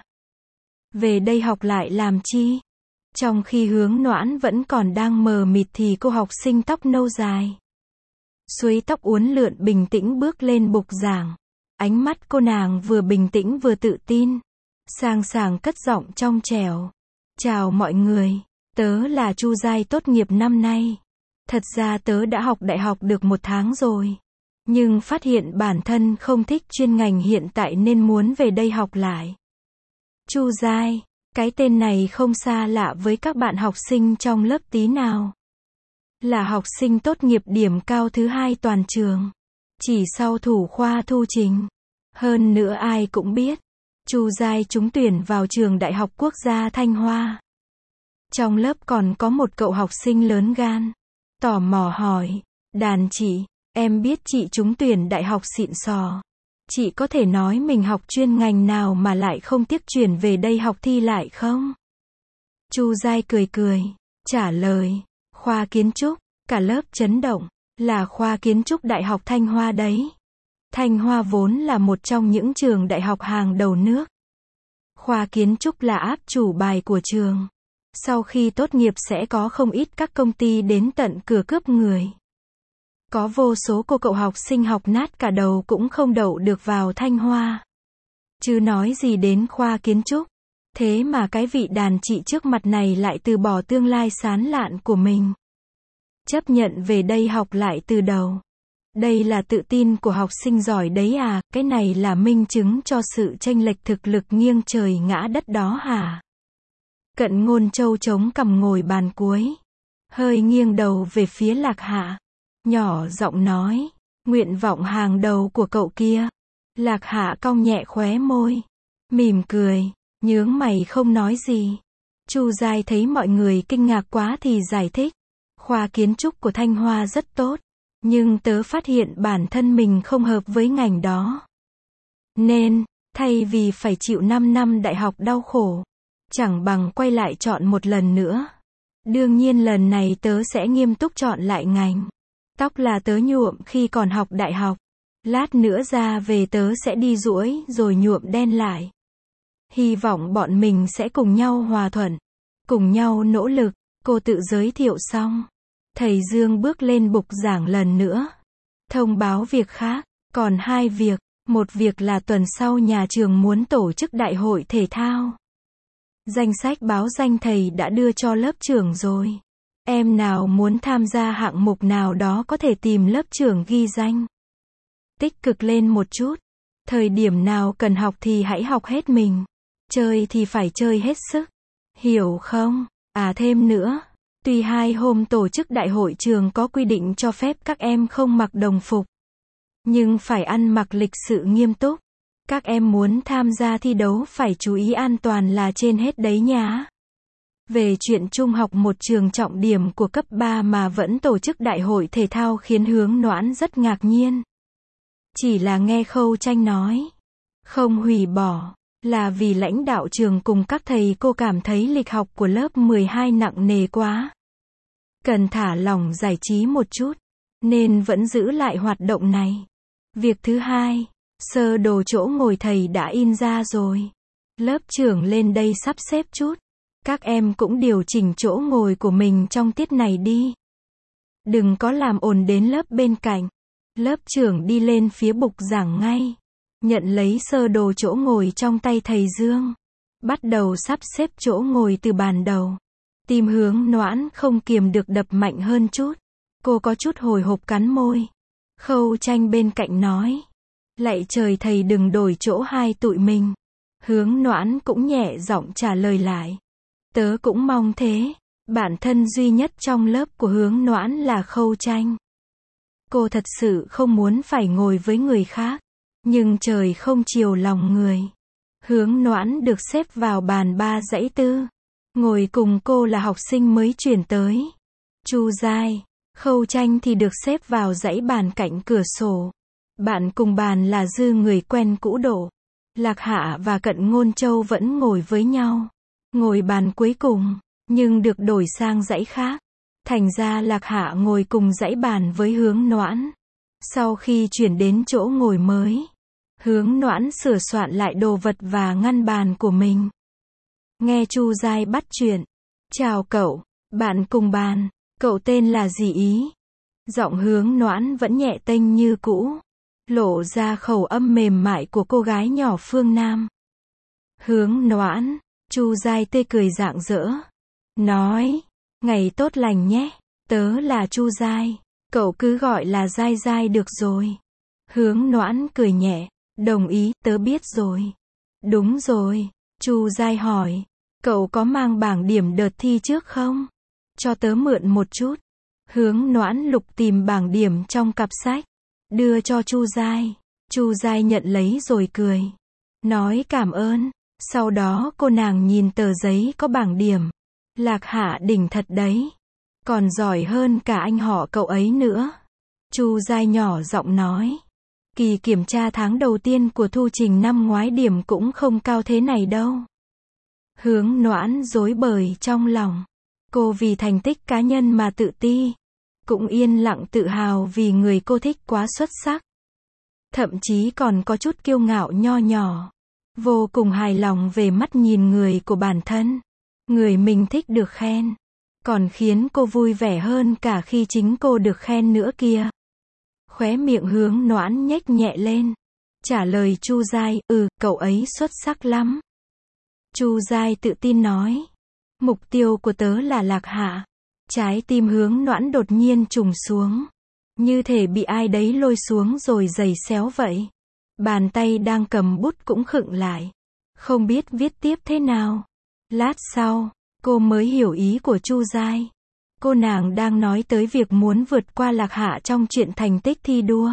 Về đây học lại làm chi? Trong khi Hướng Noãn vẫn còn đang mờ mịt thì cô học sinh tóc nâu dài, xuôi tóc uốn lượn bình tĩnh bước lên bục giảng. Ánh mắt cô nàng vừa bình tĩnh vừa tự tin. Sang sảng cất giọng trong trẻo. Chào mọi người, tớ là Chu Giai tốt nghiệp năm nay. Thật ra tớ đã học đại học được 1 tháng rồi. Nhưng phát hiện bản thân không thích chuyên ngành hiện tại nên muốn về đây học lại. Chu Giai, cái tên này không xa lạ với các bạn học sinh trong lớp tí nào. Là học sinh tốt nghiệp điểm cao thứ 2 toàn trường. Chỉ sau thủ khoa Thu Trình. Hơn nữa ai cũng biết, Chu Giai trúng tuyển vào trường Đại học Quốc gia Thanh Hoa. Trong lớp còn có một cậu học sinh lớn gan. Tò mò hỏi, đàn chị, em biết chị trúng tuyển đại học xịn sò. Chị có thể nói mình học chuyên ngành nào mà lại không tiếc chuyển về đây học thi lại không? Chu Giai cười cười, trả lời, khoa kiến trúc. Cả lớp chấn động, là khoa kiến trúc Đại học Thanh Hoa đấy. Thanh Hoa vốn là một trong những trường đại học hàng đầu nước. Khoa kiến trúc là áp chủ bài của trường. Sau khi tốt nghiệp sẽ có không ít các công ty đến tận cửa cướp người. Có vô số cô cậu học sinh học nát cả đầu cũng không đậu được vào Thanh Hoa. Chứ nói gì đến khoa kiến trúc. Thế mà cái vị đàn chị trước mặt này lại từ bỏ tương lai sáng lạn của mình. Chấp nhận về đây học lại từ đầu. Đây là tự tin của học sinh giỏi đấy à, cái này là minh chứng cho sự chênh lệch thực lực nghiêng trời ngã đất đó hả? Cận Ngôn Châu chống cằm ngồi bàn cuối. Hơi nghiêng đầu về phía Lạc Hạ. Nhỏ giọng nói, nguyện vọng hàng đầu của cậu kia. Lạc Hạ cong nhẹ khóe môi. Mỉm cười, nhướng mày không nói gì. Chu Giai thấy mọi người kinh ngạc quá thì giải thích. Khoa kiến trúc của Thanh Hoa rất tốt. Nhưng tớ phát hiện bản thân mình không hợp với ngành đó. Nên, thay vì phải chịu 5 năm đại học đau khổ, chẳng bằng quay lại chọn một lần nữa. Đương nhiên lần này tớ sẽ nghiêm túc chọn lại ngành. Tóc là tớ nhuộm khi còn học đại học. Lát nữa ra về tớ sẽ đi duỗi rồi nhuộm đen lại. Hy vọng bọn mình sẽ cùng nhau hòa thuận, cùng nhau nỗ lực. Cô tự giới thiệu xong. Thầy Dương bước lên bục giảng lần nữa. Thông báo việc khác, còn 2 việc. Một việc là tuần sau nhà trường muốn tổ chức đại hội thể thao. Danh sách báo danh thầy đã đưa cho lớp trưởng rồi. Em nào muốn tham gia hạng mục nào đó có thể tìm lớp trưởng ghi danh. Tích cực lên một chút. Thời điểm nào cần học thì hãy học hết mình. Chơi thì phải chơi hết sức. Hiểu không? À thêm nữa. Tuy 2 hôm tổ chức đại hội trường có quy định cho phép các em không mặc đồng phục. Nhưng phải ăn mặc lịch sự nghiêm túc. Các em muốn tham gia thi đấu phải chú ý an toàn là trên hết đấy nhá. Về chuyện trung học một trường trọng điểm của cấp 3 mà vẫn tổ chức đại hội thể thao khiến Hướng Noãn rất ngạc nhiên. Chỉ là nghe Khâu Tranh nói. Không hủy bỏ. Là vì lãnh đạo trường cùng các thầy cô cảm thấy lịch học của lớp 12 nặng nề quá. Cần thả lỏng giải trí một chút. nên vẫn giữ lại hoạt động này. Việc thứ hai, sơ đồ chỗ ngồi thầy đã in ra rồi. Lớp trưởng lên đây sắp xếp chút. Các em cũng điều chỉnh chỗ ngồi của mình trong tiết này đi. Đừng có làm ồn đến lớp bên cạnh. Lớp trưởng đi lên phía bục giảng ngay. Nhận lấy sơ đồ chỗ ngồi trong tay thầy Dương. Bắt đầu sắp xếp chỗ ngồi từ bàn đầu. Tim Hướng Noãn không kiềm được đập mạnh hơn chút. Cô có chút hồi hộp cắn môi. Khâu Tranh bên cạnh nói. Lạy trời thầy đừng đổi chỗ hai tụi mình. Hướng Noãn cũng nhẹ giọng trả lời lại. Tớ cũng mong thế. Bản thân duy nhất trong lớp của Hướng Noãn là Khâu Tranh. Cô thật sự không muốn phải ngồi với người khác. Nhưng trời không chiều lòng người. Hướng Noãn được xếp vào bàn 3 dãy 4. Ngồi cùng cô là học sinh mới chuyển tới. Chu Giai, Khâu Tranh thì được xếp vào dãy bàn cạnh cửa sổ. Bạn cùng bàn là Dư người quen cũ Độ. Lạc Hạ và Cận Ngôn Châu vẫn ngồi với nhau. Ngồi bàn cuối cùng, nhưng được đổi sang dãy khác. Thành ra Lạc Hạ ngồi cùng dãy bàn với Hướng Noãn. Sau khi chuyển đến chỗ ngồi mới, Hướng Noãn sửa soạn lại đồ vật và ngăn bàn của mình. Nghe Chu Giai bắt chuyện. Chào cậu, bạn cùng bàn, cậu tên là gì ý? Giọng Hướng Noãn vẫn nhẹ tênh như cũ. Lộ ra khẩu âm mềm mại của cô gái nhỏ phương Nam. Hướng Noãn, Chu Giai tươi cười rạng rỡ. Nói, ngày tốt lành nhé, tớ là Chu Giai, cậu cứ gọi là Giai Giai được rồi. Hướng Noãn cười nhẹ, đồng ý, tớ biết rồi. Đúng rồi, Chu Giai hỏi, cậu có mang bảng điểm đợt thi trước không? Cho tớ mượn một chút. Hướng Noãn lục tìm bảng điểm trong cặp sách, đưa cho Chu Giai. Chu Giai nhận lấy rồi cười. Nói cảm ơn. Sau đó cô nàng nhìn tờ giấy có bảng điểm. Lạc Hạ đỉnh thật đấy. Còn giỏi hơn cả anh họ cậu ấy nữa. Chu Giai nhỏ giọng nói. Kỳ kiểm tra tháng đầu tiên của Thu Trình năm ngoái điểm cũng không cao thế này đâu. Hướng Noãn rối bời trong lòng. Cô vì thành tích cá nhân mà tự ti. Cũng yên lặng tự hào vì người cô thích quá xuất sắc. Thậm chí còn có chút kiêu ngạo nho nhỏ. Vô cùng hài lòng về mắt nhìn người của bản thân. Người mình thích được khen. Còn khiến cô vui vẻ hơn cả khi chính cô được khen nữa kia. Khóe miệng Hướng Noãn nhếch nhẹ lên. Trả lời Chu Giai, cậu ấy xuất sắc lắm. Chu Giai tự tin nói. Mục tiêu của tớ là Lạc Hạ. Trái tim Hướng Noãn đột nhiên trùng xuống. Như thể bị ai đấy lôi xuống rồi giày xéo vậy. Bàn tay đang cầm bút cũng khựng lại. Không biết viết tiếp thế nào. Lát sau, cô mới hiểu ý của Chu Giai. Cô nàng đang nói tới việc muốn vượt qua Lạc Hạ trong chuyện thành tích thi đua.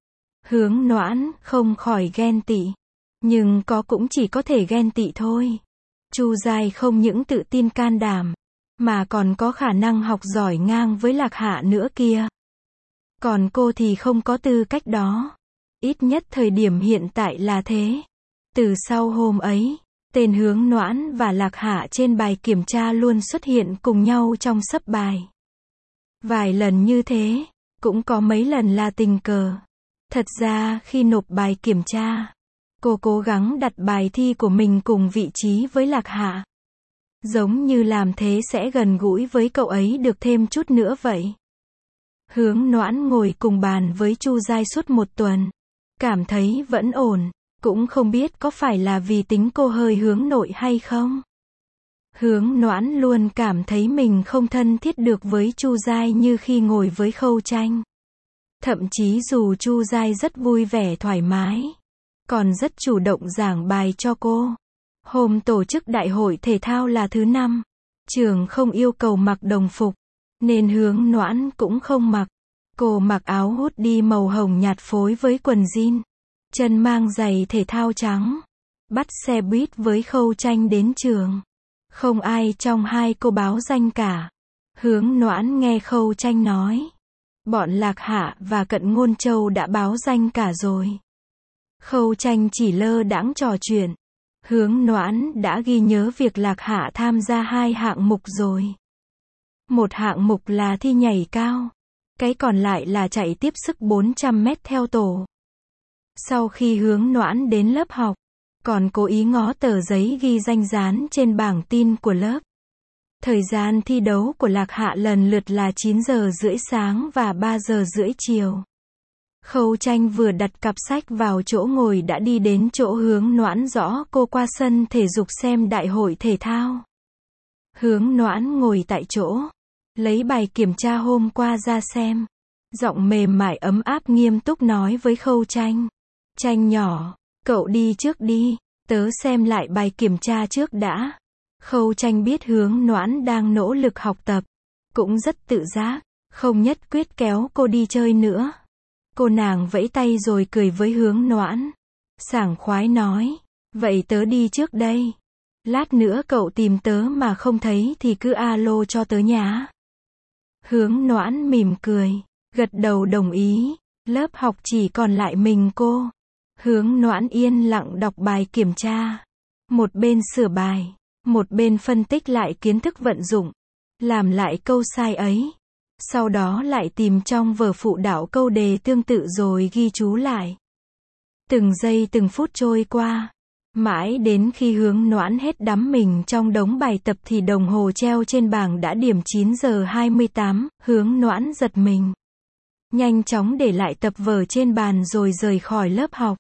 Hướng Noãn không khỏi ghen tị. Nhưng cũng chỉ có thể ghen tị thôi. Chu Giai không những tự tin can đảm, mà còn có khả năng học giỏi ngang với Lạc Hạ nữa kia. Còn cô thì không có tư cách đó. Ít nhất thời điểm hiện tại là thế. Từ sau hôm ấy, tên Hướng Noãn và Lạc Hạ trên bài kiểm tra luôn xuất hiện cùng nhau trong sấp bài. Vài lần như thế, cũng có mấy lần là tình cờ. Thật ra khi nộp bài kiểm tra, cô cố gắng đặt bài thi của mình cùng vị trí với Lạc Hạ. Giống như làm thế sẽ gần gũi với cậu ấy được thêm chút nữa vậy. Hướng Noãn ngồi cùng bàn với Chu Giai suốt một tuần. Cảm thấy vẫn ổn. Cũng không biết có phải là vì tính cô hơi hướng nội hay không. Hướng Noãn luôn cảm thấy mình không thân thiết được với Chu Giai như khi ngồi với Khâu Tranh. Thậm chí dù Chu Giai rất vui vẻ thoải mái, còn rất chủ động giảng bài cho cô. Hôm tổ chức đại hội thể thao là thứ 5. Trường không yêu cầu mặc đồng phục, nên Hướng Noãn cũng không mặc. Cô mặc áo hoodie màu hồng nhạt phối với quần jean. Chân mang giày thể thao trắng. Bắt xe buýt với Khâu Tranh đến trường. Không ai trong hai cô báo danh cả. Hướng Noãn nghe Khâu Tranh nói. Bọn Lạc Hạ và Cận Ngôn Châu đã báo danh cả rồi. Khâu Tranh chỉ lơ đãng trò chuyện. Hướng Noãn đã ghi nhớ việc Lạc Hạ tham gia 2 hạng mục rồi. Một hạng mục là thi nhảy cao. cái còn lại là chạy tiếp sức 400 mét theo tổ. Sau khi Hướng Noãn đến lớp học, còn cố ý ngó tờ giấy ghi danh dán trên bảng tin của lớp. Thời gian thi đấu của Lạc Hạ lần lượt là 9 giờ rưỡi sáng và 3 giờ rưỡi chiều. Khâu Tranh vừa đặt cặp sách vào chỗ ngồi đã đi đến chỗ Hướng Noãn dõ cô qua sân thể dục xem đại hội thể thao. Hướng Noãn ngồi tại chỗ, lấy bài kiểm tra hôm qua ra xem. Giọng mềm mại ấm áp nghiêm túc nói với Khâu Tranh. Tranh nhỏ, cậu đi trước đi, tớ xem lại bài kiểm tra trước đã. Khâu Tranh biết Hướng Noãn đang nỗ lực học tập, cũng rất tự giác, không nhất quyết kéo cô đi chơi nữa. Cô nàng vẫy tay rồi cười với Hướng Noãn. Sảng khoái nói, vậy tớ đi trước đây. Lát nữa cậu tìm tớ mà không thấy thì cứ alo cho tớ nhá. Hướng Noãn mỉm cười, gật đầu đồng ý. Lớp học chỉ còn lại mình cô. Hướng Noãn yên lặng đọc bài kiểm tra. Một bên sửa bài, một bên phân tích lại kiến thức vận dụng, làm lại câu sai ấy. Sau đó lại tìm trong vở phụ đạo câu đề tương tự rồi ghi chú lại. Từng giây từng phút trôi qua. Mãi đến khi Hướng Noãn hết đắm mình trong đống bài tập thì đồng hồ treo trên bảng đã điểm 9 giờ 28, Hướng Noãn giật mình. Nhanh chóng để lại tập vở trên bàn rồi rời khỏi lớp học.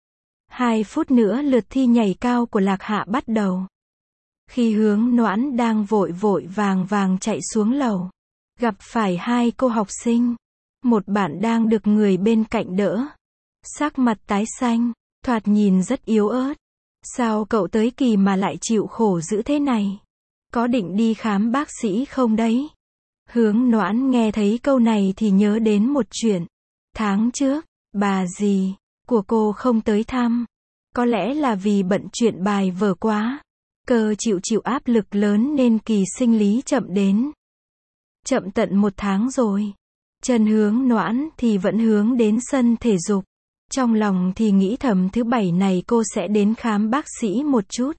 2 phút nữa lượt thi nhảy cao của Lạc Hạ bắt đầu. Khi Hướng Noãn đang vội vội vàng vàng chạy xuống lầu, gặp phải 2 cô học sinh. Một bạn đang được người bên cạnh đỡ. Sắc mặt tái xanh, thoạt nhìn rất yếu ớt. Sao cậu tới kỳ mà lại chịu khổ dữ thế này? Có định đi khám bác sĩ không đấy? Hướng Noãn nghe thấy câu này thì nhớ đến một chuyện. Tháng trước, bà dì của cô không tới thăm. Có lẽ là vì bận chuyện bài vở quá. Cơ chịu áp lực lớn nên kỳ sinh lý chậm đến. Chậm tận 1 tháng rồi. Chân Hướng Noãn thì vẫn hướng đến sân thể dục. Trong lòng thì nghĩ thầm thứ 7 này cô sẽ đến khám bác sĩ một chút.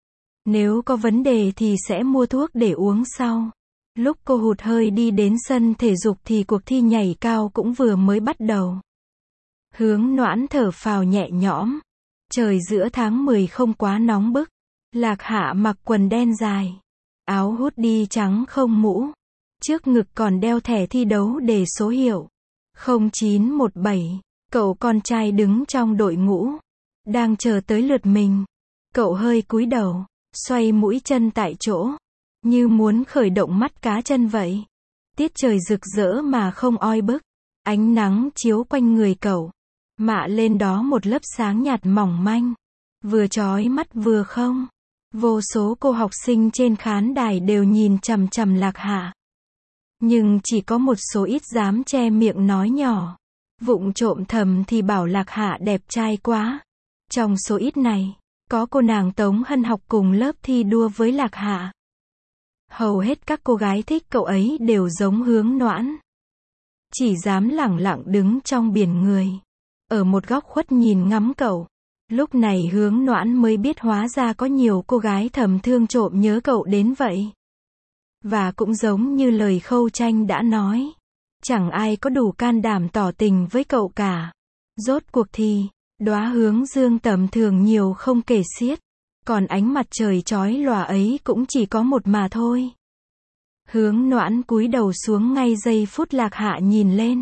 Nếu có vấn đề thì sẽ mua thuốc để uống sau. Lúc cô hụt hơi đi đến sân thể dục thì cuộc thi nhảy cao cũng vừa mới bắt đầu. Hướng Noãn thở phào nhẹ nhõm. Trời giữa tháng 10 không quá nóng bức. Lạc Hạ mặc quần đen dài, áo hoodie trắng không mũ. Trước ngực còn đeo thẻ thi đấu để số hiệu 0917. Cậu con trai đứng trong đội ngũ, đang chờ tới lượt mình. Cậu hơi cúi đầu, xoay mũi chân tại chỗ, như muốn khởi động mắt cá chân vậy. Tiết trời rực rỡ mà không oi bức, ánh nắng chiếu quanh người cậu, mạ lên đó một lớp sáng nhạt mỏng manh, vừa chói mắt vừa không. Vô số cô học sinh trên khán đài đều nhìn chằm chằm Lạc Hạ. Nhưng chỉ có một số ít dám che miệng nói nhỏ. Vụng trộm thầm thì bảo Lạc Hạ đẹp trai quá. Trong số ít này, có cô nàng Tống Hân học cùng lớp thi đua với Lạc Hạ. Hầu hết các cô gái thích cậu ấy đều giống Hướng Noãn. Chỉ dám lẳng lặng đứng trong biển người. Ở một góc khuất nhìn ngắm cậu. Lúc này Hướng Noãn mới biết hóa ra có nhiều cô gái thầm thương trộm nhớ cậu đến vậy. Và cũng giống như lời Khâu Tranh đã nói. Chẳng ai có đủ can đảm tỏ tình với cậu cả. Rốt cuộc thì, đóa hướng dương tầm thường nhiều không kể xiết. Còn ánh mặt trời chói lòa ấy cũng chỉ có một mà thôi. Hướng Noãn cúi đầu xuống ngay giây phút Lạc Hạ nhìn lên.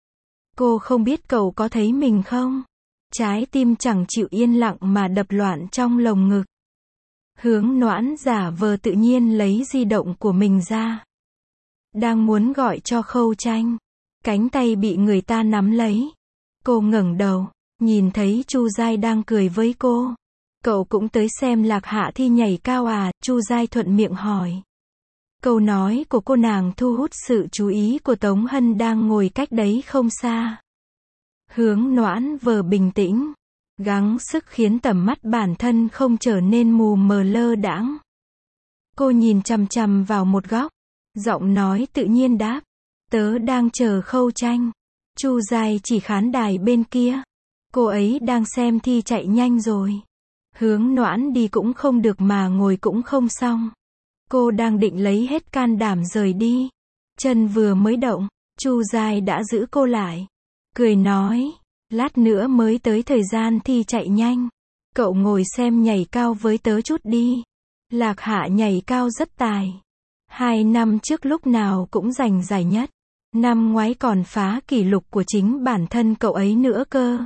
Cô không biết cậu có thấy mình không? Trái tim chẳng chịu yên lặng mà đập loạn trong lồng ngực. Hướng Noãn giả vờ tự nhiên lấy di động của mình ra. Đang muốn gọi cho Khâu Tranh. Cánh tay bị người ta nắm lấy. Cô ngẩng đầu, nhìn thấy Chu Giai đang cười với cô. Cậu cũng tới xem Lạc Hạ thi nhảy cao à? Chu Giai thuận miệng hỏi. Câu nói của cô nàng thu hút sự chú ý của Tống Hân đang ngồi cách đấy không xa. Hướng Noãn vờ bình tĩnh, gắng sức khiến tầm mắt bản thân không trở nên mù mờ lơ đãng. Cô nhìn chằm chằm vào một góc, giọng nói tự nhiên đáp, tớ đang chờ Khâu Tranh. Chu Giai chỉ khán đài bên kia. Cô ấy đang xem thi chạy nhanh rồi. Hướng Noãn đi cũng không được mà ngồi cũng không xong. Cô đang định lấy hết can đảm rời đi. Chân vừa mới động, Chu Giai đã giữ cô lại. Cười nói, lát nữa mới tới thời gian thi chạy nhanh. Cậu ngồi xem nhảy cao với tớ chút đi. Lạc Hạ nhảy cao rất tài. 2 năm trước lúc nào cũng giành giải nhất. Năm ngoái còn phá kỷ lục của chính bản thân cậu ấy nữa cơ.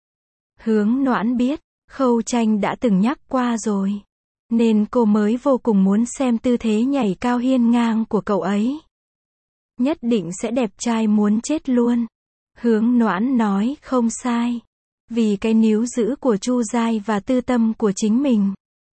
Hướng Noãn biết, Khâu Tranh đã từng nhắc qua rồi. Nên cô mới vô cùng muốn xem tư thế nhảy cao hiên ngang của cậu ấy. Nhất định sẽ đẹp trai muốn chết luôn. Hướng Noãn nói không sai. Vì cái níu giữ của Chu Giai và tư tâm của chính mình.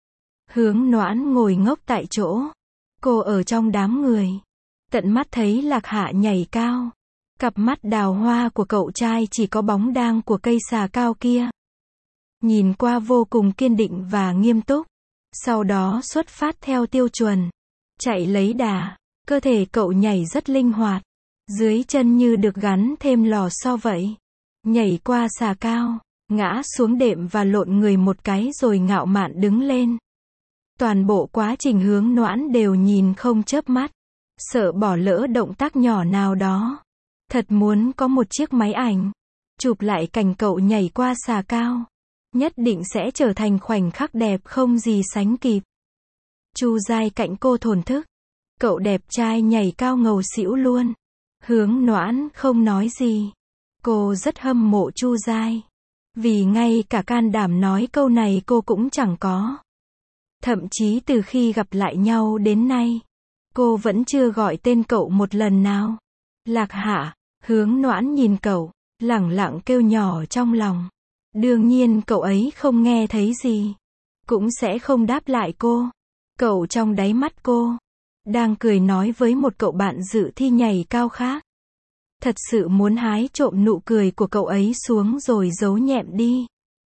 Hướng Noãn ngồi ngốc tại chỗ. Cô ở trong đám người. Tận mắt thấy Lạc Hạ nhảy cao. Cặp mắt đào hoa của cậu trai chỉ có bóng đang của cây xà cao kia. Nhìn qua vô cùng kiên định và nghiêm túc. Sau đó xuất phát theo tiêu chuẩn. Chạy lấy đà. Cơ thể cậu nhảy rất linh hoạt. Dưới chân như được gắn thêm lò xo vậy. Nhảy qua xà cao. Ngã xuống đệm và lộn người một cái rồi ngạo mạn đứng lên. Toàn bộ quá trình Hướng Noãn đều nhìn không chớp mắt. Sợ bỏ lỡ động tác nhỏ nào đó. Thật muốn có một chiếc máy ảnh. Chụp lại cảnh cậu nhảy qua xà cao. Nhất định sẽ trở thành khoảnh khắc đẹp không gì sánh kịp. Chu Giai cạnh cô thổn thức. Cậu đẹp trai nhảy cao ngầu xỉu luôn. Hướng Noãn không nói gì. Cô rất hâm mộ Chu Giai. Vì ngay cả can đảm nói câu này cô cũng chẳng có. Thậm chí từ khi gặp lại nhau đến nay, cô vẫn chưa gọi tên cậu một lần nào. Lạc Hạ. Hướng Noãn nhìn cậu, lẳng lặng kêu nhỏ trong lòng. Đương nhiên cậu ấy không nghe thấy gì. Cũng sẽ không đáp lại cô. Cậu trong đáy mắt cô đang cười nói với một cậu bạn dự thi nhảy cao khác. Thật sự muốn hái trộm nụ cười của cậu ấy xuống rồi giấu nhẹm đi.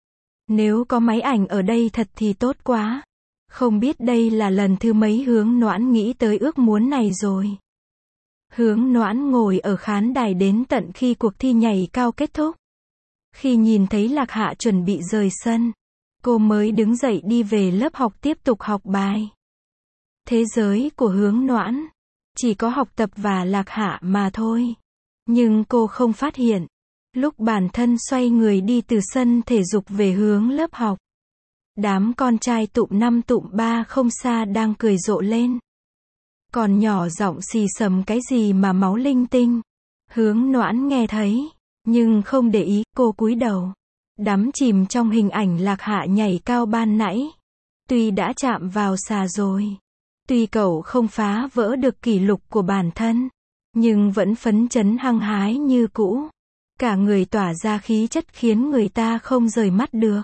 Nếu có máy ảnh ở đây thật thì tốt quá. Không biết đây là lần thứ mấy Hướng Noãn nghĩ tới ước muốn này rồi. Hướng Noãn ngồi ở khán đài đến tận khi cuộc thi nhảy cao kết thúc. Khi nhìn thấy Lạc Hạ chuẩn bị rời sân, cô mới đứng dậy đi về lớp học tiếp tục học bài. Thế giới của Hướng Noãn chỉ có học tập và Lạc Hạ mà thôi. Nhưng cô không phát hiện, lúc bản thân xoay người đi từ sân thể dục về hướng lớp học, đám con trai tụm 5 tụm 3 không xa đang cười rộ lên. Còn nhỏ giọng xì xầm cái gì mà máu linh tinh. Hướng Noãn nghe thấy, nhưng không để ý, cô cúi đầu, đắm chìm trong hình ảnh Lạc Hạ nhảy cao ban nãy. Tuy đã chạm vào xà rồi, tuy cậu không phá vỡ được kỷ lục của bản thân, nhưng vẫn phấn chấn hăng hái như cũ. Cả người tỏa ra khí chất khiến người ta không rời mắt được.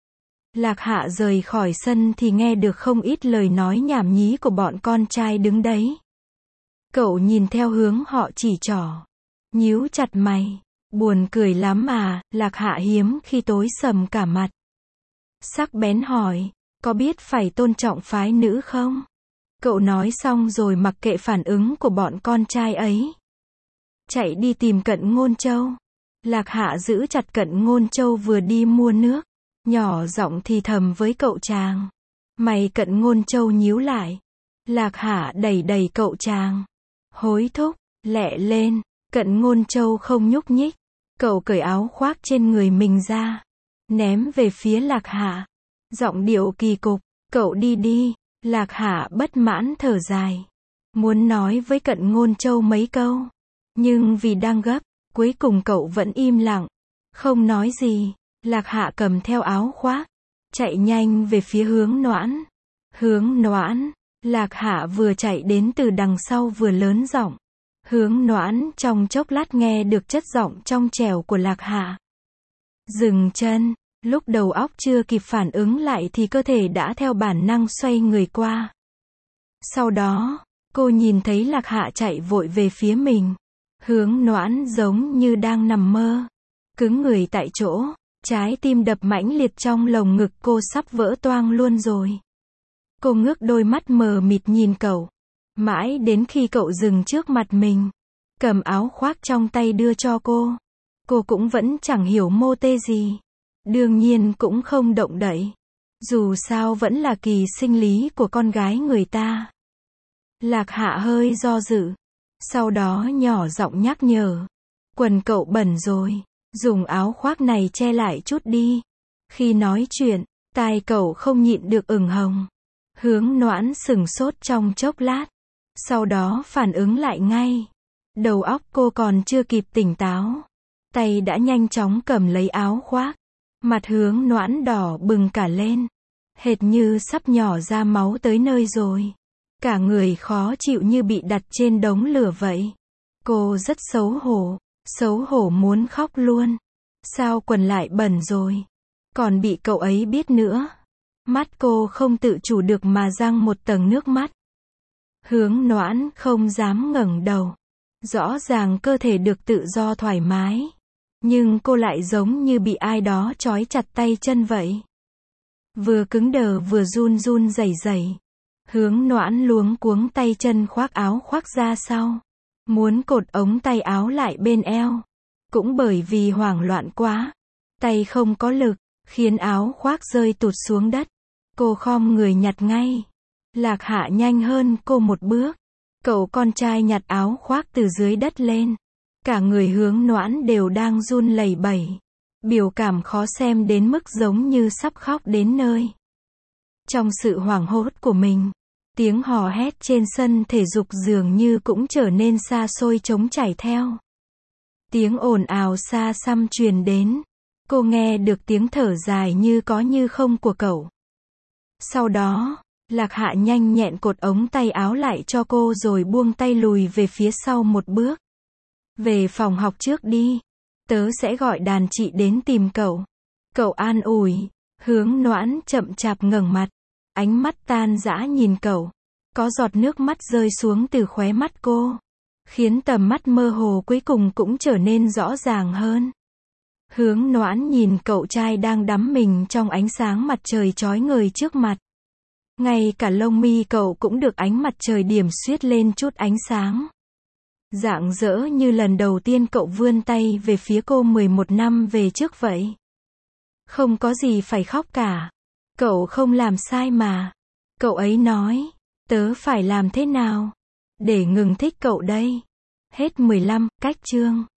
Lạc Hạ rời khỏi sân thì nghe được không ít lời nói nhảm nhí của bọn con trai đứng đấy. Cậu nhìn theo hướng họ chỉ trỏ, nhíu chặt mày. Buồn cười lắm à, Lạc Hạ hiếm khi tối sầm cả mặt. Sắc bén hỏi, có biết phải tôn trọng phái nữ không? Cậu nói xong rồi mặc kệ phản ứng của bọn con trai ấy. Chạy đi tìm Cận Ngôn Châu. Lạc Hạ giữ chặt Cận Ngôn Châu vừa đi mua nước. Nhỏ giọng thì thầm với cậu chàng. Mày Cận Ngôn Châu nhíu lại. Lạc Hạ đẩy đẩy cậu chàng. Hối thúc, lẹ lên. Cận Ngôn Châu không nhúc nhích. Cậu cởi áo khoác trên người mình ra. Ném về phía Lạc Hạ. Giọng điệu kỳ cục. Cậu đi đi. Lạc Hạ bất mãn thở dài. Muốn nói với Cận Ngôn Châu mấy câu. Nhưng vì đang gấp, cuối cùng cậu vẫn im lặng. Không nói gì. Lạc Hạ cầm theo áo khoác. Chạy nhanh về phía Hướng Noãn. Hướng Noãn. Lạc Hạ vừa chạy đến từ đằng sau vừa lớn giọng. Hướng Noãn trong chốc lát nghe được chất giọng trong trẻo của Lạc Hạ. Dừng chân. Lúc đầu óc chưa kịp phản ứng lại thì cơ thể đã theo bản năng xoay người qua. Sau đó, cô nhìn thấy Lạc Hạ chạy vội về phía mình. Hướng Noãn giống như đang nằm mơ. Cứng người tại chỗ, trái tim đập mãnh liệt trong lồng ngực cô sắp vỡ toang luôn rồi. Cô ngước đôi mắt mờ mịt nhìn cậu. Mãi đến khi cậu dừng trước mặt mình, cầm áo khoác trong tay đưa cho cô. Cô cũng vẫn chẳng hiểu mô tê gì. Đương nhiên cũng không động đậy. Dù sao vẫn là kỳ sinh lý của con gái người ta. Lạc Hạ hơi do dự. Sau đó nhỏ giọng nhắc nhở. Quần cậu bẩn rồi. Dùng áo khoác này che lại chút đi. Khi nói chuyện, tai cậu không nhịn được ửng hồng. Hướng Noãn sửng sốt trong chốc lát. Sau đó phản ứng lại ngay. Đầu óc cô còn chưa kịp tỉnh táo. Tay đã nhanh chóng cầm lấy áo khoác. Mặt Hướng Noãn đỏ bừng cả lên. Hệt như sắp nhỏ ra máu tới nơi rồi. Cả người khó chịu như bị đặt trên đống lửa vậy. Cô rất xấu hổ muốn khóc luôn. Sao quần lại bẩn rồi? Còn bị cậu ấy biết nữa. Mắt cô không tự chủ được mà giăng một tầng nước mắt. Hướng Noãn không dám ngẩng đầu. Rõ ràng cơ thể được tự do thoải mái. Nhưng cô lại giống như bị ai đó trói chặt tay chân vậy. Vừa cứng đờ vừa run run rẩy rẩy. Hướng Noãn luống cuống tay chân khoác áo khoác ra sau. Muốn cột ống tay áo lại bên eo. Cũng bởi vì hoảng loạn quá. Tay không có lực, khiến áo khoác rơi tụt xuống đất. Cô khom người nhặt ngay. Lạc Hạ nhanh hơn cô một bước. Cậu con trai nhặt áo khoác từ dưới đất lên. Cả người Hướng Noãn đều đang run lẩy bẩy. Biểu cảm khó xem đến mức giống như sắp khóc đến nơi. Trong sự hoảng hốt của mình, tiếng hò hét trên sân thể dục dường như cũng trở nên xa xôi trống chảy theo. Tiếng ồn ào xa xăm truyền đến. Cô nghe được tiếng thở dài như có như không của cậu. Sau đó, Lạc Hạ nhanh nhẹn cột ống tay áo lại cho cô rồi buông tay lùi về phía sau một bước. Về phòng học trước đi. Tớ sẽ gọi đàn chị đến tìm cậu. Cậu an ủi. Hướng Noãn chậm chạp ngẩng mặt. Ánh mắt tan rã nhìn cậu. Có giọt nước mắt rơi xuống từ khóe mắt cô. Khiến tầm mắt mơ hồ cuối cùng cũng trở nên rõ ràng hơn. Hướng Noãn nhìn cậu trai đang đắm mình trong ánh sáng mặt trời chói ngời trước mặt. Ngay cả lông mi cậu cũng được ánh mặt trời điểm xuyết lên chút ánh sáng. Rạng rỡ như lần đầu tiên cậu vươn tay về phía cô 11 năm về trước vậy. Không có gì phải khóc cả. Cậu không làm sai mà. Cậu ấy nói, tớ phải làm thế nào để ngừng thích cậu đây? Hết 15, cách chương.